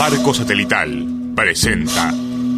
Farco Satelital presenta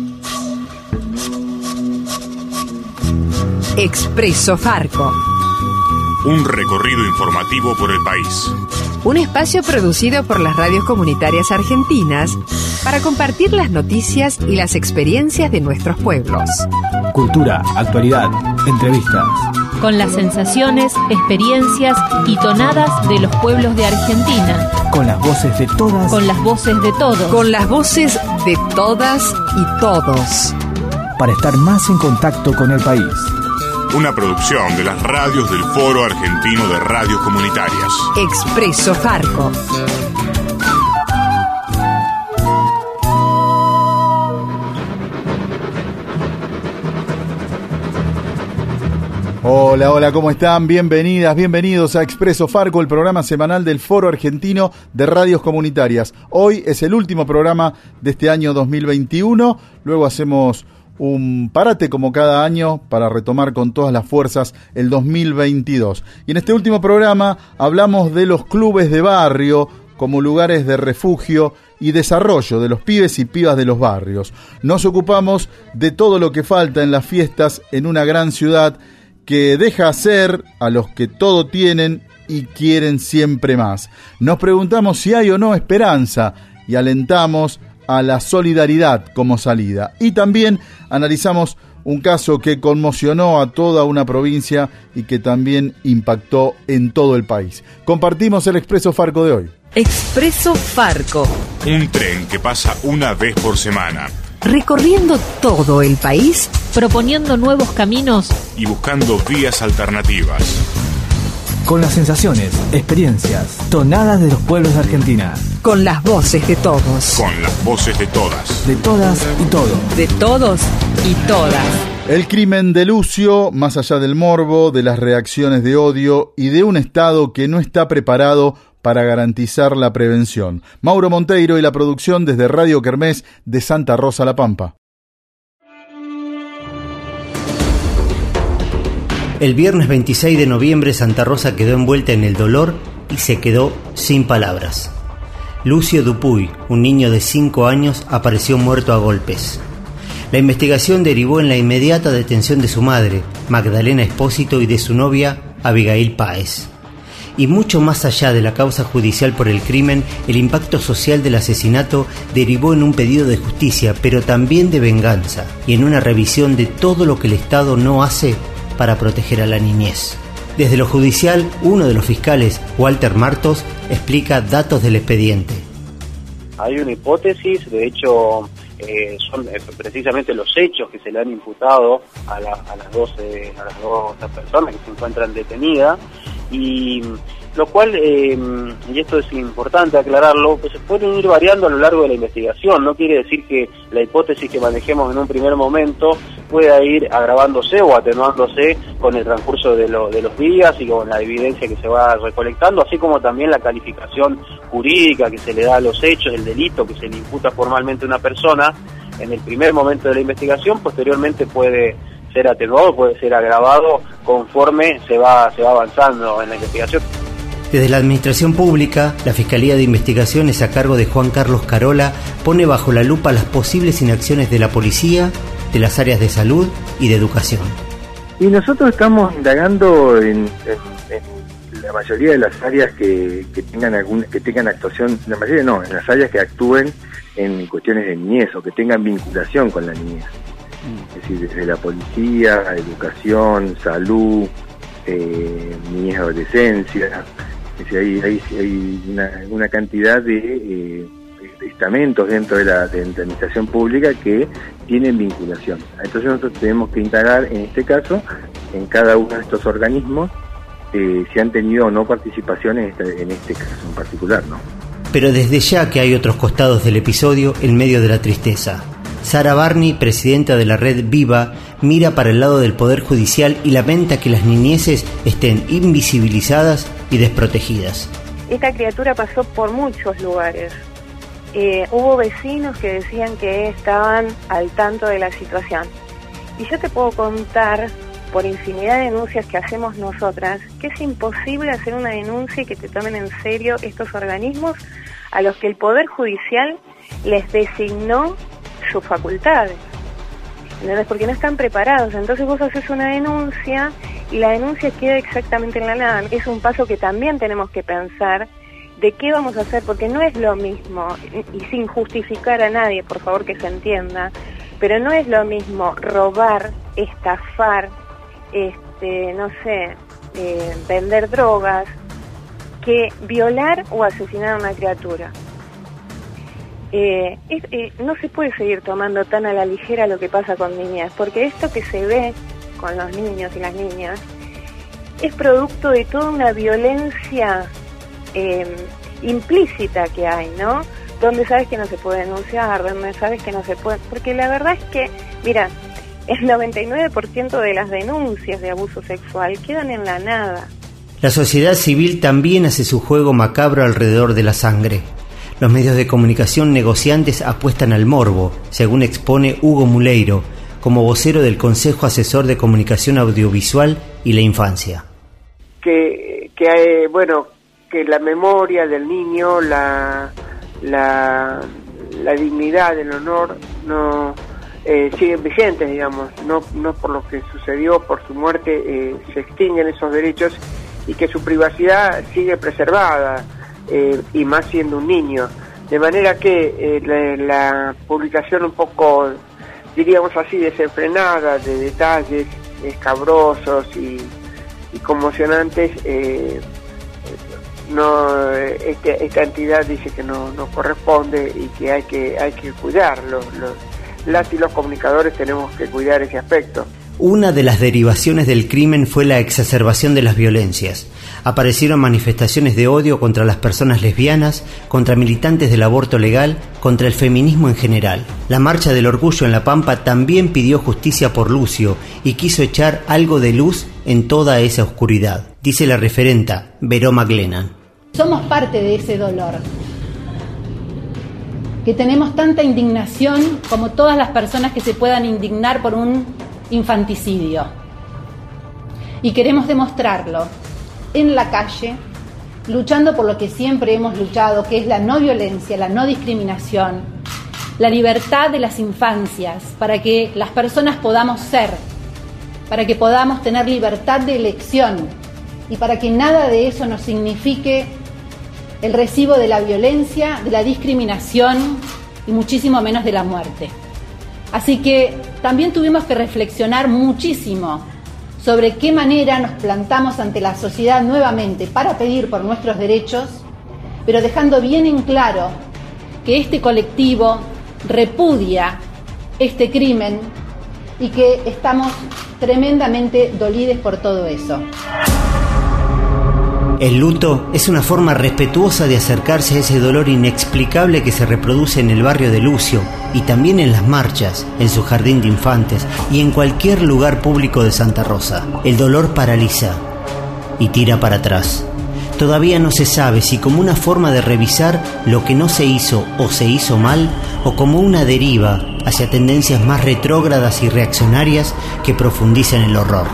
Expreso Farco. Un recorrido informativo por el país. Un espacio producido por las radios comunitarias argentinas para compartir las noticias y las experiencias de nuestros pueblos. Cultura, actualidad, entrevistas. Con las sensaciones, experiencias y tonadas de los pueblos de Argentina. Con las voces de todas. Con las voces de todos. Con las voces de todas y todos. Para estar más en contacto con el país. Una producción de las radios del Foro Argentino de Radios Comunitarias. Expreso Farco. Hola, ¿cómo están? Bienvenidas, bienvenidos a Expreso Farco, el programa semanal del Foro Argentino de Radios Comunitarias. Hoy es el último programa de este año 2021, luego hacemos un parate como cada año para retomar con todas las fuerzas el 2022. Y en este último programa hablamos de los clubes de barrio como lugares de refugio y desarrollo de los pibes y pibas de los barrios. Nos ocupamos de todo lo que falta en las fiestas en una gran ciudad que deja hacer a los que todo tienen y quieren siempre más. Nos preguntamos si hay o no esperanza y alentamos a la solidaridad como salida. Y también analizamos un caso que conmocionó a toda una provincia y que también impactó en todo el país. Compartimos el Expreso Farco de hoy. Expreso Farco. Un tren que pasa una vez por semana. Recorriendo todo el país. Proponiendo nuevos caminos. Y buscando vías alternativas. Con las sensaciones, experiencias, tonadas de los pueblos de Argentina. Con las voces de todos. Con las voces de todas. De todas y todos. De todos y todas. El crimen de Lucio, más allá del morbo, de las reacciones de odio y de un Estado que no está preparado para garantizar la prevención. Mauro Monteiro y la producción desde Radio Kermés de Santa Rosa La Pampa. El viernes 26 de noviembre Santa Rosa quedó envuelta en el dolor y se quedó sin palabras. Lucio Dupuy, un niño de 5 años, apareció muerto a golpes. La investigación derivó en la inmediata detención de su madre, Magdalena Espósito, y de su novia, Abigail Páez. Y mucho más allá de la causa judicial por el crimen, el impacto social del asesinato derivó en un pedido de justicia, pero también de venganza, y en una revisión de todo lo que el Estado no hace para proteger a la niñez. Desde lo judicial, uno de los fiscales, Walter Martos, explica datos del expediente. Hay una hipótesis, de hecho son precisamente los hechos que se le han imputado a las dos personas que se encuentran detenidas, y lo cual, y esto es importante aclararlo, pues se pueden ir variando a lo largo de la investigación. No quiere decir que la hipótesis que manejemos en un primer momento pueda ir agravándose o atenuándose con el transcurso de los días y con la evidencia que se va recolectando, así como también la calificación jurídica que se le da a los hechos, el delito que se le imputa formalmente a una persona en el primer momento de la investigación. Posteriormente puede ser atenuado, puede ser agravado conforme se va avanzando en la investigación. Desde la Administración Pública, la Fiscalía de Investigaciones a cargo de Juan Carlos Carola pone bajo la lupa las posibles inacciones de la policía, de las áreas de salud y de educación. Y nosotros estamos indagando en la mayoría de las áreas que tengan actuación, la mayoría no, en las áreas que actúen en cuestiones de niñez o que tengan vinculación con la niñez. Es decir, desde la policía, educación, salud, niñez y adolescencia. Es decir, hay una cantidad de estamentos dentro de la administración pública que tienen vinculación. Entonces nosotros tenemos que indagar, en este caso, en cada uno de estos organismos, si han tenido o no participación en este caso en particular, ¿no? Pero desde ya que hay otros costados del episodio en medio de la tristeza. Sara Barney, presidenta de la red Viva, mira para el lado del Poder Judicial y lamenta que las niñeces estén invisibilizadas y desprotegidas. Esta criatura pasó por muchos lugares. Hubo vecinos que decían que estaban al tanto de la situación. Y yo te puedo contar por infinidad de denuncias que hacemos nosotras, que es imposible hacer una denuncia y que te tomen en serio estos organismos a los que el Poder Judicial les designó sus facultades. ¿Entendés? Porque no están preparados. Entonces vos haces una denuncia y la denuncia queda exactamente en la nada. Es un paso que también tenemos que pensar de qué vamos a hacer, porque no es lo mismo, y sin justificar a nadie, por favor que se entienda, pero no es lo mismo robar, estafar, vender drogas, que violar o asesinar a una criatura. No se puede seguir tomando tan a la ligera lo que pasa con niñas, porque esto que se ve con los niños y las niñas es producto de toda una violencia implícita que hay, ¿no? Donde sabes que no se puede denunciar, donde sabes que no se puede... Porque la verdad es que, mira, el 99% de las denuncias de abuso sexual quedan en la nada. La sociedad civil también hace su juego macabro alrededor de la sangre. Los medios de comunicación negociantes apuestan al morbo, según expone Hugo Muleiro, como vocero del Consejo Asesor de Comunicación Audiovisual y la Infancia. Que la memoria del niño, la dignidad, el honor, no siguen vigentes, digamos, no por lo que sucedió, por su muerte, se extinguen esos derechos y que su privacidad sigue preservada, y más siendo un niño. De manera que la publicación un poco, diríamos así, desenfrenada, de detalles escabrosos y conmocionantes, esta entidad dice que no corresponde y que hay que cuidarlo. Las y los comunicadores tenemos que cuidar ese aspecto. Una de las derivaciones del crimen fue la exacerbación de las violencias. Aparecieron manifestaciones de odio contra las personas lesbianas, contra militantes del aborto legal, contra el feminismo en general. La Marcha del Orgullo en La Pampa también pidió justicia por Lucio y quiso echar algo de luz en toda esa oscuridad, dice la referenta Veró McLennan. Somos parte de ese dolor, que tenemos tanta indignación como todas las personas que se puedan indignar por un infanticidio. Y queremos demostrarlo en la calle, luchando por lo que siempre hemos luchado, que es la no violencia, la no discriminación, la libertad de las infancias, para que las personas podamos ser, para que podamos tener libertad de elección y para que nada de eso nos signifique el recibo de la violencia, de la discriminación y muchísimo menos de la muerte. Así que también tuvimos que reflexionar muchísimo sobre qué manera nos plantamos ante la sociedad nuevamente para pedir por nuestros derechos, pero dejando bien en claro que este colectivo repudia este crimen y que estamos tremendamente dolidos por todo eso. El luto es una forma respetuosa de acercarse a ese dolor inexplicable que se reproduce en el barrio de Lucio y también en las marchas, en su jardín de infantes y en cualquier lugar público de Santa Rosa. El dolor paraliza y tira para atrás. Todavía no se sabe si como una forma de revisar lo que no se hizo o se hizo mal, o como una deriva hacia tendencias más retrógradas y reaccionarias que profundizan el horror.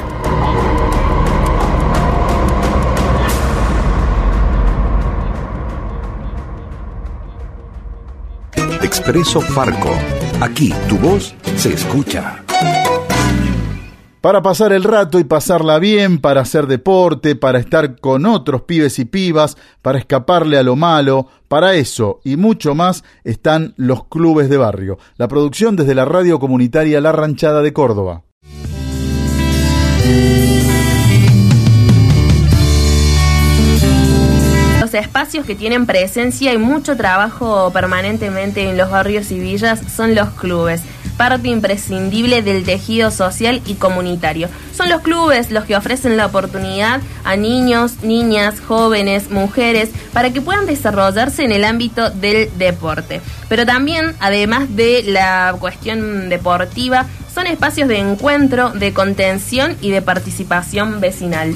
Expreso Farco. Aquí tu voz se escucha. Para pasar el rato y pasarla bien, para hacer deporte, para estar con otros pibes y pibas, para escaparle a lo malo, para eso y mucho más están los clubes de barrio. La producción desde la radio comunitaria La Ranchada de Córdoba. Los espacios que tienen presencia y mucho trabajo permanentemente en los barrios y villas son los clubes, parte imprescindible del tejido social y comunitario. Son los clubes los que ofrecen la oportunidad a niños, niñas, jóvenes, mujeres, para que puedan desarrollarse en el ámbito del deporte. Pero también, además de la cuestión deportiva, son espacios de encuentro, de contención y de participación vecinal.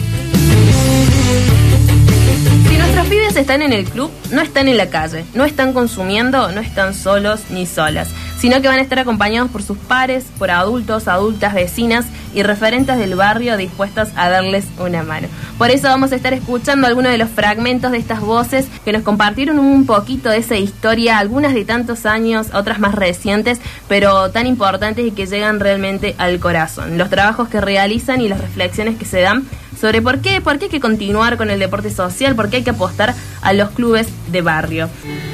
Si nuestros pibes están en el club, no están en la calle, no están consumiendo, no están solos ni solas. Si sino que van a estar acompañados por sus pares, por adultos, adultas, vecinas y referentes del barrio dispuestas a darles una mano. Por eso vamos a estar escuchando algunos de los fragmentos de estas voces que nos compartieron un poquito de esa historia, algunas de tantos años, otras más recientes, pero tan importantes y que llegan realmente al corazón. Los trabajos que realizan y las reflexiones que se dan sobre por qué hay que continuar con el deporte social, por qué hay que apostar a los clubes de barrio.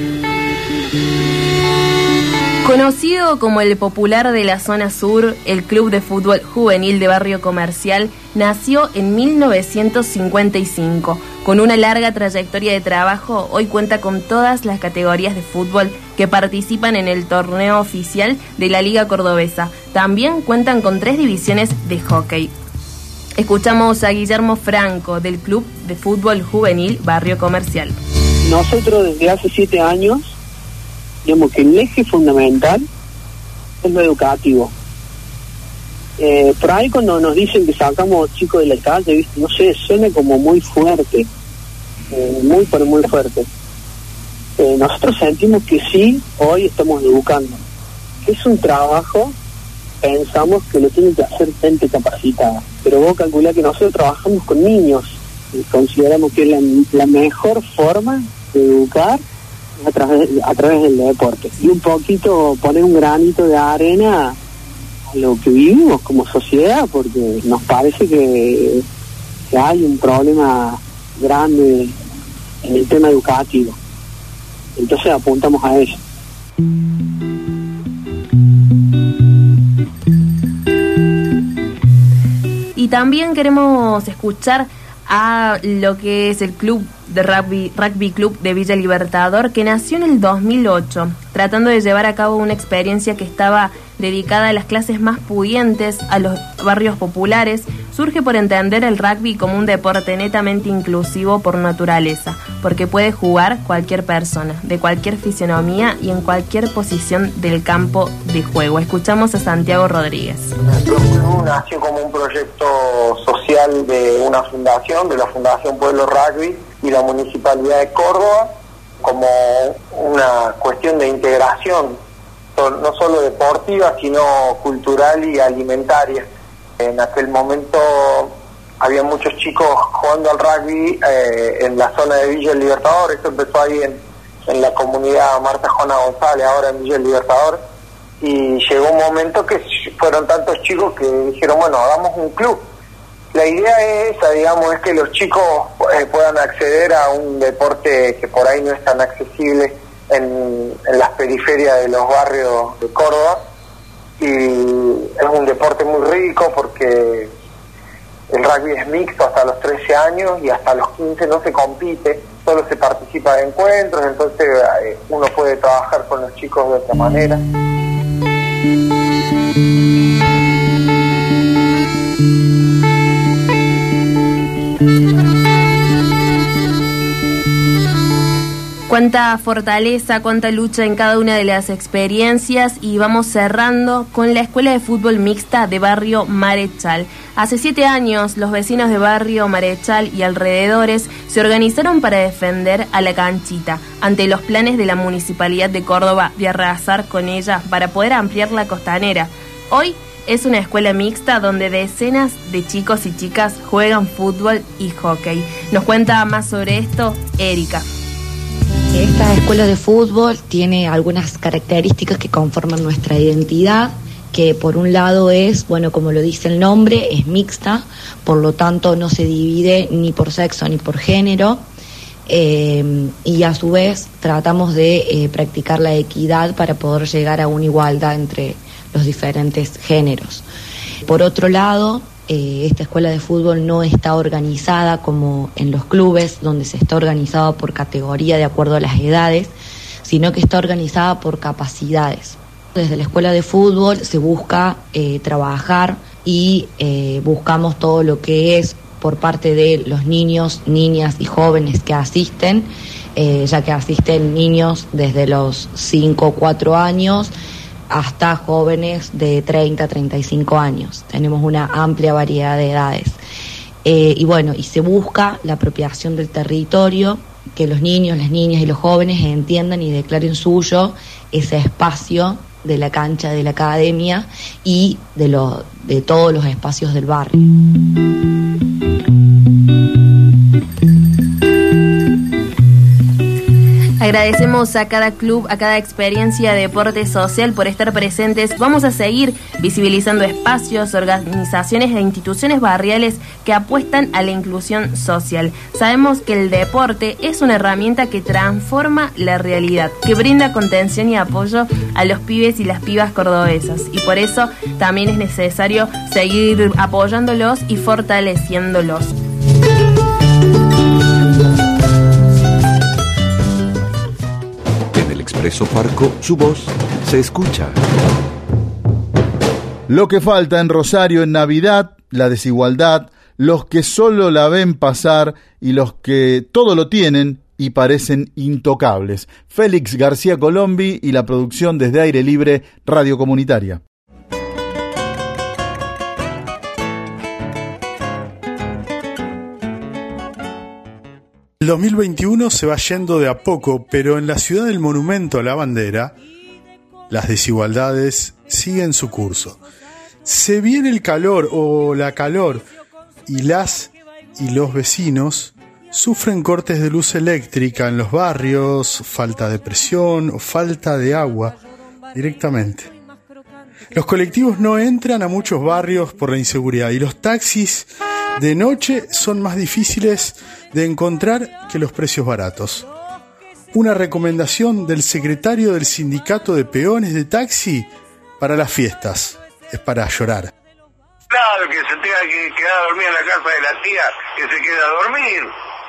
Conocido como el popular de la zona sur, el Club de Fútbol Juvenil de Barrio Comercial nació en 1955. Con una larga trayectoria de trabajo, hoy cuenta con todas las categorías de fútbol que participan en el torneo oficial de la Liga Cordobesa. También cuentan con 3 divisiones de hockey. Escuchamos a Guillermo Franco del Club de Fútbol Juvenil Barrio Comercial. Nosotros desde hace 7 años, digamos que el eje fundamental es lo educativo. Por ahí cuando nos dicen que sacamos chicos de la calle, ¿viste? No sé, suena como muy fuerte, muy pero muy fuerte. Nosotros sentimos que sí, hoy estamos educando. Es un trabajo, pensamos que lo tiene que hacer gente capacitada, pero vos calculá que nosotros trabajamos con niños y consideramos que es la mejor forma de educar a través del deporte, y un poquito poner un granito de arena a lo que vivimos como sociedad, porque nos parece que hay un problema grande en el tema educativo, entonces apuntamos a eso. Y también queremos escuchar a lo que es el club de rugby Club de Villa Libertador, que nació en el 2008, tratando de llevar a cabo una experiencia que estaba dedicada a las clases más pudientes, a los barrios populares. Surge por entender el rugby como un deporte netamente inclusivo por naturaleza, porque puede jugar cualquier persona, de cualquier fisionomía y en cualquier posición del campo de juego. Escuchamos a Santiago Rodríguez. Nuestro club nació como un proyecto social de una fundación, de la Fundación Pueblo Rugby y la Municipalidad de Córdoba, como una cuestión de integración, no solo deportiva, sino cultural y alimentaria. En aquel momento había muchos chicos jugando al rugby en la zona de Villa Libertador. Esto empezó ahí en la comunidad Marta Juana González, ahora en Villa Libertador, y llegó un momento que fueron tantos chicos que dijeron, bueno, hagamos un club. La idea es esa, digamos, es que los chicos puedan acceder a un deporte que por ahí no es tan accesible en las periferias de los barrios de Córdoba, y es un deporte muy rico porque el rugby es mixto hasta los 13 años y hasta los 15 no se compite, solo se participa de encuentros, entonces uno puede trabajar con los chicos de otra manera. Cuánta fortaleza, cuánta lucha en cada una de las experiencias, y vamos cerrando con la Escuela de Fútbol Mixta de Barrio Marechal. Hace 7 años, los vecinos de Barrio Marechal y alrededores se organizaron para defender a la canchita ante los planes de la Municipalidad de Córdoba de arrasar con ella para poder ampliar la costanera. Hoy es una escuela mixta donde decenas de chicos y chicas juegan fútbol y hockey. Nos cuenta más sobre esto Erika. Esta escuela de fútbol tiene algunas características que conforman nuestra identidad, que por un lado es, bueno, como lo dice el nombre, es mixta, por lo tanto no se divide ni por sexo ni por género, y a su vez tratamos de practicar la equidad para poder llegar a una igualdad entre los diferentes géneros. Por otro lado, esta escuela de fútbol no está organizada como en los clubes, donde se está organizado por categoría de acuerdo a las edades, sino que está organizada por capacidades. Desde la escuela de fútbol se busca trabajar y buscamos todo lo que es por parte de los niños, niñas y jóvenes que asisten, ya que asisten niños desde los 5 o 4 años, hasta jóvenes de 30 a 35 años. Tenemos una amplia variedad de edades. Y bueno, y se busca la apropiación del territorio, que los niños, las niñas y los jóvenes entiendan y declaren suyo ese espacio de la cancha de la academia y de todos los espacios del barrio. Agradecemos a cada club, a cada experiencia de deporte social por estar presentes. Vamos a seguir visibilizando espacios, organizaciones e instituciones barriales que apuestan a la inclusión social. Sabemos que el deporte es una herramienta que transforma la realidad, que brinda contención y apoyo a los pibes y las pibas cordobesas. Y por eso también es necesario seguir apoyándolos y fortaleciéndolos. Expreso Farco, su voz se escucha. Lo que falta en Rosario en Navidad, la desigualdad, los que solo la ven pasar y los que todo lo tienen y parecen intocables. Félix García Colombi y la producción desde Aire Libre, Radio Comunitaria. El 2021 se va yendo de a poco, pero en la ciudad del Monumento a la Bandera, las desigualdades siguen su curso. Se viene el calor o la calor y las y los vecinos sufren cortes de luz eléctrica en los barrios, falta de presión o falta de agua directamente. Los colectivos no entran a muchos barrios por la inseguridad y los taxis de noche son más difíciles de encontrar que los precios baratos. Una recomendación del secretario del Sindicato de Peones de Taxi para las fiestas. Es para llorar. Claro, que se tenga que quedar a dormir en la casa de la tía, que se quede a dormir.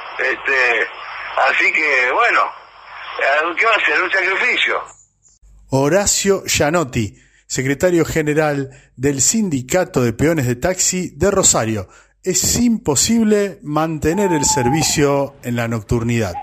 Así que, bueno, ¿qué va a ser? Un sacrificio. Horacio Gianotti, secretario general del Sindicato de Peones de Taxi de Rosario. Es imposible mantener el servicio en la nocturnidad.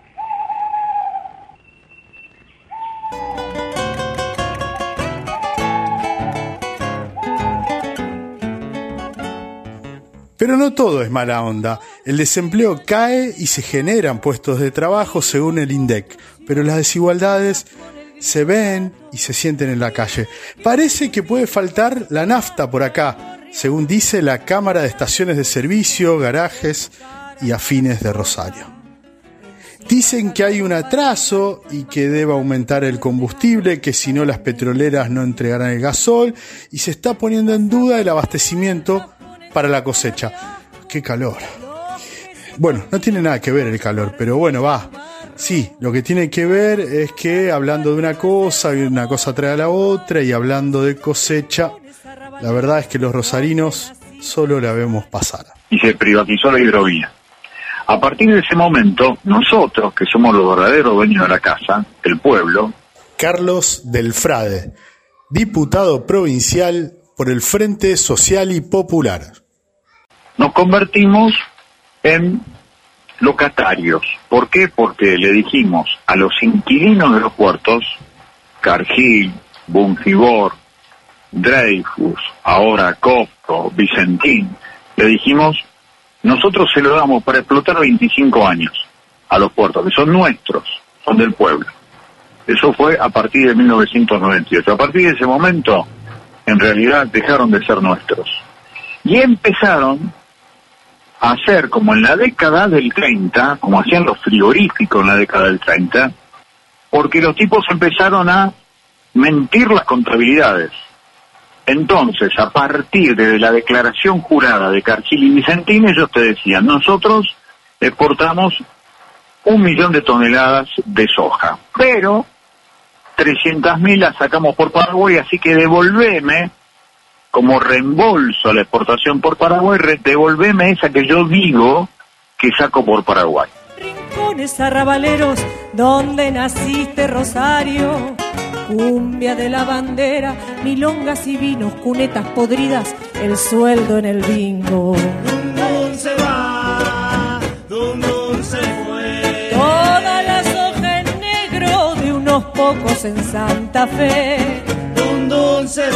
Pero no todo es mala onda. El desempleo cae y se generan puestos de trabajo según el INDEC, pero las desigualdades se ven y se sienten en la calle. Parece que puede faltar la nafta por acá, según dice la Cámara de Estaciones de Servicio, Garajes y Afines de Rosario. Dicen que hay un atraso y que debe aumentar el combustible, que si no las petroleras no entregarán el gasol, y se está poniendo en duda el abastecimiento para la cosecha. ¡Qué calor! Bueno, no tiene nada que ver el calor, pero bueno, va. Sí, lo que tiene que ver es que hablando de una cosa trae a la otra, y hablando de cosecha, la verdad es que los rosarinos solo la vemos pasar. Y se privatizó la hidrovía. A partir de ese momento, nosotros, que somos los verdaderos dueños de la casa, el pueblo... Carlos Delfrade, diputado provincial por el Frente Social y Popular. Nos convertimos en locatarios. ¿Por qué? Porque le dijimos a los inquilinos de los puertos, Cargill, Bungibor, Dreyfus, ahora Copco, Vicentín, le dijimos, nosotros se lo damos para explotar 25 años a los puertos, que son nuestros, son del pueblo. Eso fue a partir de 1998. A partir de ese momento, en realidad, dejaron de ser nuestros. Y empezaron a hacer como en la década del 30, como hacían los frigoríficos en la década del 30, porque los tipos empezaron a mentir las contabilidades. Entonces, a partir de la declaración jurada de Cargill y Vicentín, ellos te decían, nosotros exportamos 1 millón de toneladas de soja, pero 300.000 las sacamos por Paraguay, así que devolveme, como reembolso a la exportación por Paraguay, devolveme esa que yo digo que saco por Paraguay. Rincones arrabaleros, donde naciste, Rosario, cumbia de la bandera, milongas y vinos, cunetas podridas, el sueldo en el bingo. Dum dum se va, dum dum se fue. Toda la soja en negro de unos pocos en Santa Fe. Dum dum se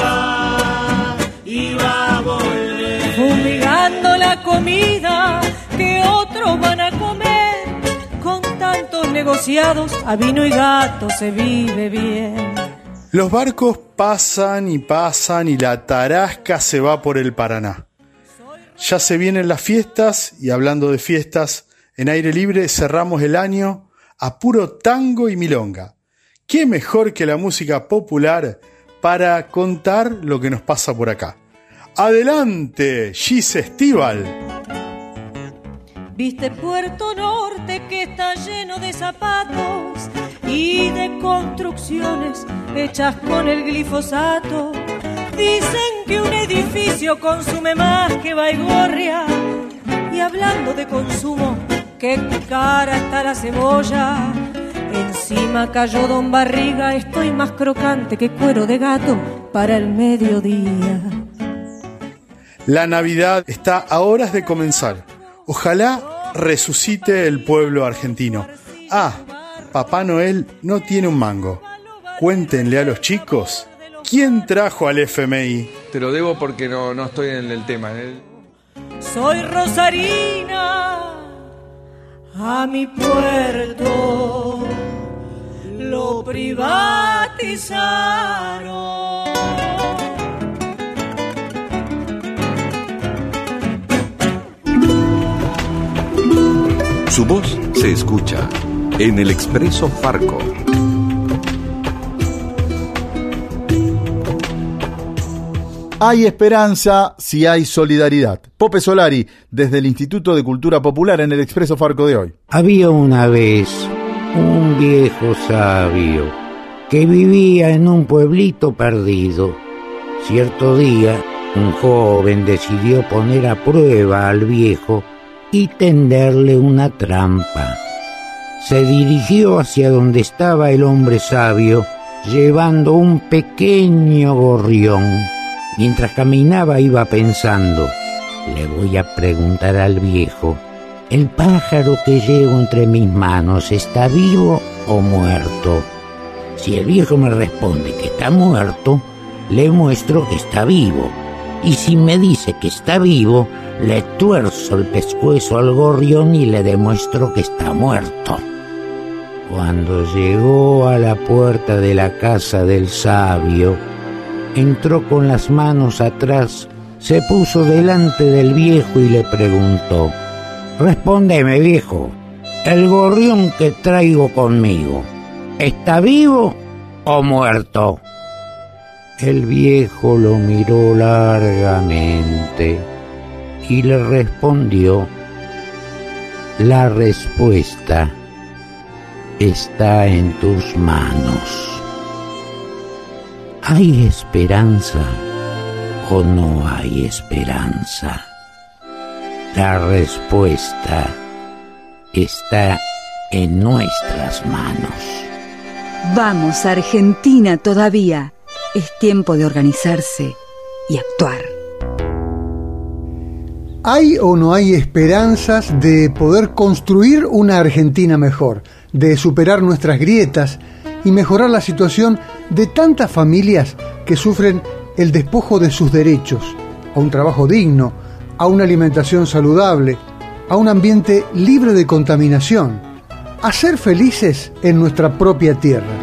va y va a volver. Fumigando la comida que otros van a comer. Con tantos negociados, a vino y gato se vive bien. Los barcos pasan y la tarasca se va por el Paraná. Ya se vienen las fiestas y hablando de fiestas, en Aire Libre cerramos el año a puro tango y milonga. ¿Qué mejor que la música popular para contar lo que nos pasa por acá? ¡Adelante, Gis Estival! Viste Puerto Norte que está lleno de zapatos y de construcciones hechas con el glifosato. Dicen que un edificio consume más que Baigorria. Y hablando de consumo, qué cara está la cebolla. Encima cayó Don Barriga, estoy más crocante que cuero de gato para el mediodía. La Navidad está a horas de comenzar. Ojalá resucite el pueblo argentino. Papá Noel no tiene un mango. Cuéntenle a los chicos, ¿quién trajo al FMI? Te lo debo porque no estoy en el tema. Soy rosarina, a mi puerto lo privatizaron. Su voz se escucha en el Expreso Farco. Hay esperanza si hay solidaridad. Pope Solari, desde el Instituto de Cultura Popular en el Expreso Farco de hoy. Había una vez un viejo sabio que vivía en un pueblito perdido. Cierto día, un joven decidió poner a prueba al viejo y tenderle una trampa. Se dirigió hacia donde estaba el hombre sabio, llevando un pequeño gorrión. Mientras caminaba iba pensando, le voy a preguntar al viejo, ¿el pájaro que llevo entre mis manos está vivo o muerto? Si el viejo me responde que está muerto, le muestro que está vivo. Y si me dice que está vivo, le tuerzo el pescuezo al gorrión y le demuestro que está muerto. Cuando llegó a la puerta de la casa del sabio, entró con las manos atrás, se puso delante del viejo y le preguntó, «Respóndeme, viejo, el gorrión que traigo conmigo, ¿está vivo o muerto?» El viejo lo miró largamente y le respondió, «La respuesta está en tus manos. ¿Hay esperanza o no hay esperanza? La respuesta está en nuestras manos». Vamos, Argentina, todavía. Es tiempo de organizarse y actuar. ¿Hay o no hay esperanzas de poder construir una Argentina mejor, de superar nuestras grietas y mejorar la situación de tantas familias que sufren el despojo de sus derechos, a un trabajo digno, a una alimentación saludable, a un ambiente libre de contaminación, a ser felices en nuestra propia tierra?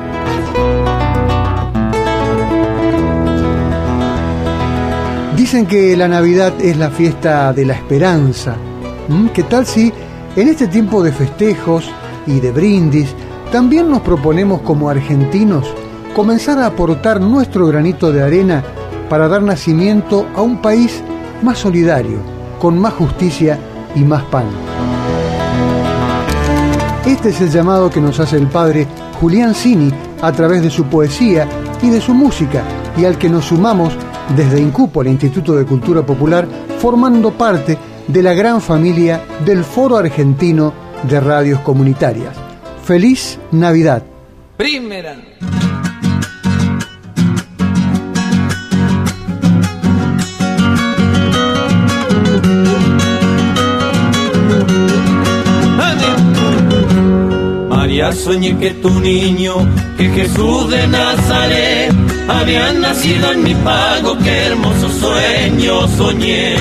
Dicen que la Navidad es la fiesta de la esperanza. ¿Qué tal si en este tiempo de festejos y de brindis también nos proponemos como argentinos comenzar a aportar nuestro granito de arena para dar nacimiento a un país más solidario, con más justicia y más pan? Este es el llamado que nos hace el padre Julián Cini a través de su poesía y de su música, y al que nos sumamos desde INCUPO, el Instituto de Cultura Popular, formando parte de la gran familia del Foro Argentino de Radios Comunitarias. ¡Feliz Navidad! Primera. María, soñé que tu niño, que Jesús de Nazaret, había nacido en mi pago, qué hermoso sueño soñé.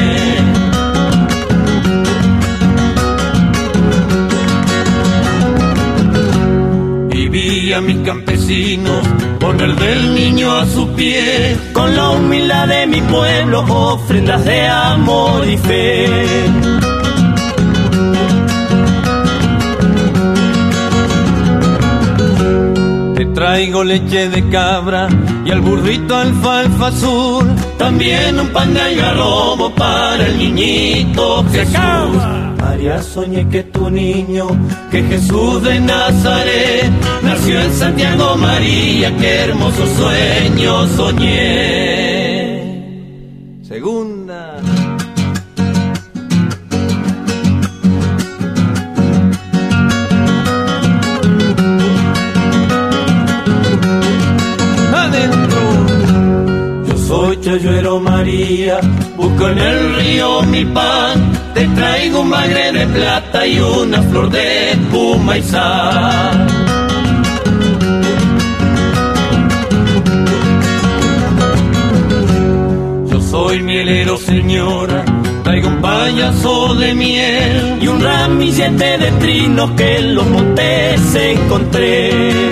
a mis campesinos, poner del niño a su pie, con la humildad de mi pueblo, ofrendas de amor y fe. Te traigo leche de cabra y al burrito alfalfa azul, también un pan de algarrobo para el niñito Jesús. María, soñé que tu niño, que Jesús de Nazaret, nació en Santiago María, qué hermoso sueño soñé. Segunda. Soy Chayuero María, busco en el río mi pan, te traigo un bagre de plata y una flor de espuma y sal. Yo soy mielero, señora, traigo un payaso de miel y un ramillete de trinos que en los montes encontré.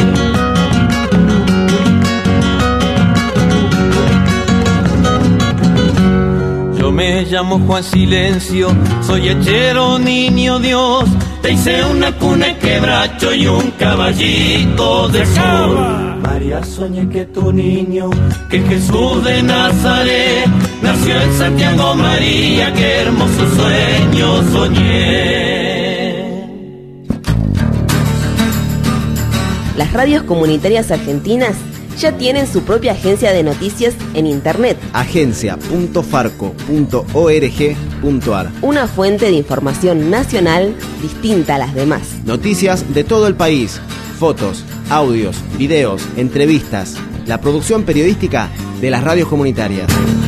Yo me llamo Juan Silencio, soy hechero, niño Dios, te hice una cuna de quebracho y un caballito de sol. María, soñé que tu niño, que Jesús de Nazaret, nació en Santiago María, qué hermoso sueño soñé. Las radios comunitarias argentinas ya tienen su propia agencia de noticias en internet. agencia.farco.org.ar. Una fuente de información nacional distinta a las demás. Noticias de todo el país, fotos, audios, videos, entrevistas, la producción periodística de las radios comunitarias.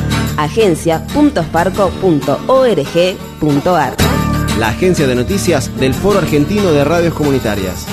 agencia.farco.org.ar. La agencia de noticias del Foro Argentino de Radios Comunitarias.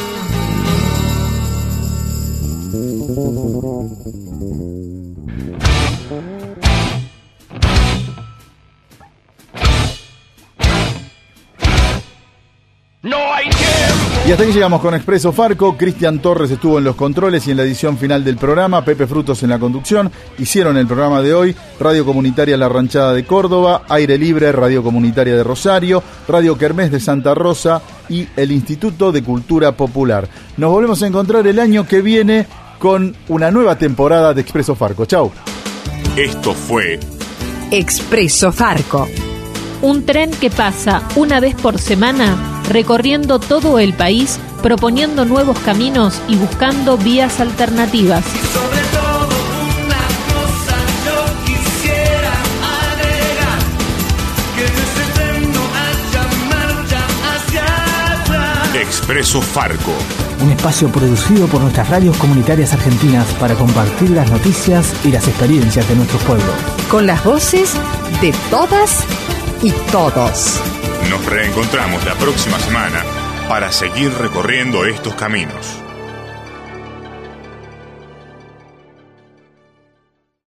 Y hasta aquí llegamos con Expreso Farco. Cristian Torres estuvo en los controles y en la edición final del programa. Pepe Frutos en la conducción. Hicieron el programa de hoy Radio Comunitaria La Ranchada de Córdoba, Aire Libre, Radio Comunitaria de Rosario, Radio Kermés de Santa Rosa y el Instituto de Cultura Popular. Nos volvemos a encontrar el año que viene con una nueva temporada de Expreso Farco. Chau. Esto fue Expreso Farco. Un tren que pasa una vez por semana recorriendo todo el país, proponiendo nuevos caminos y buscando vías alternativas. Sobre todo una cosa yo quisiera agregar, que en ese tren no haya marcha hacia atrás. Expreso Farco. Un espacio producido por nuestras radios comunitarias argentinas para compartir las noticias y las experiencias de nuestros pueblos. Con las voces de todas y todos. Nos reencontramos la próxima semana para seguir recorriendo estos caminos.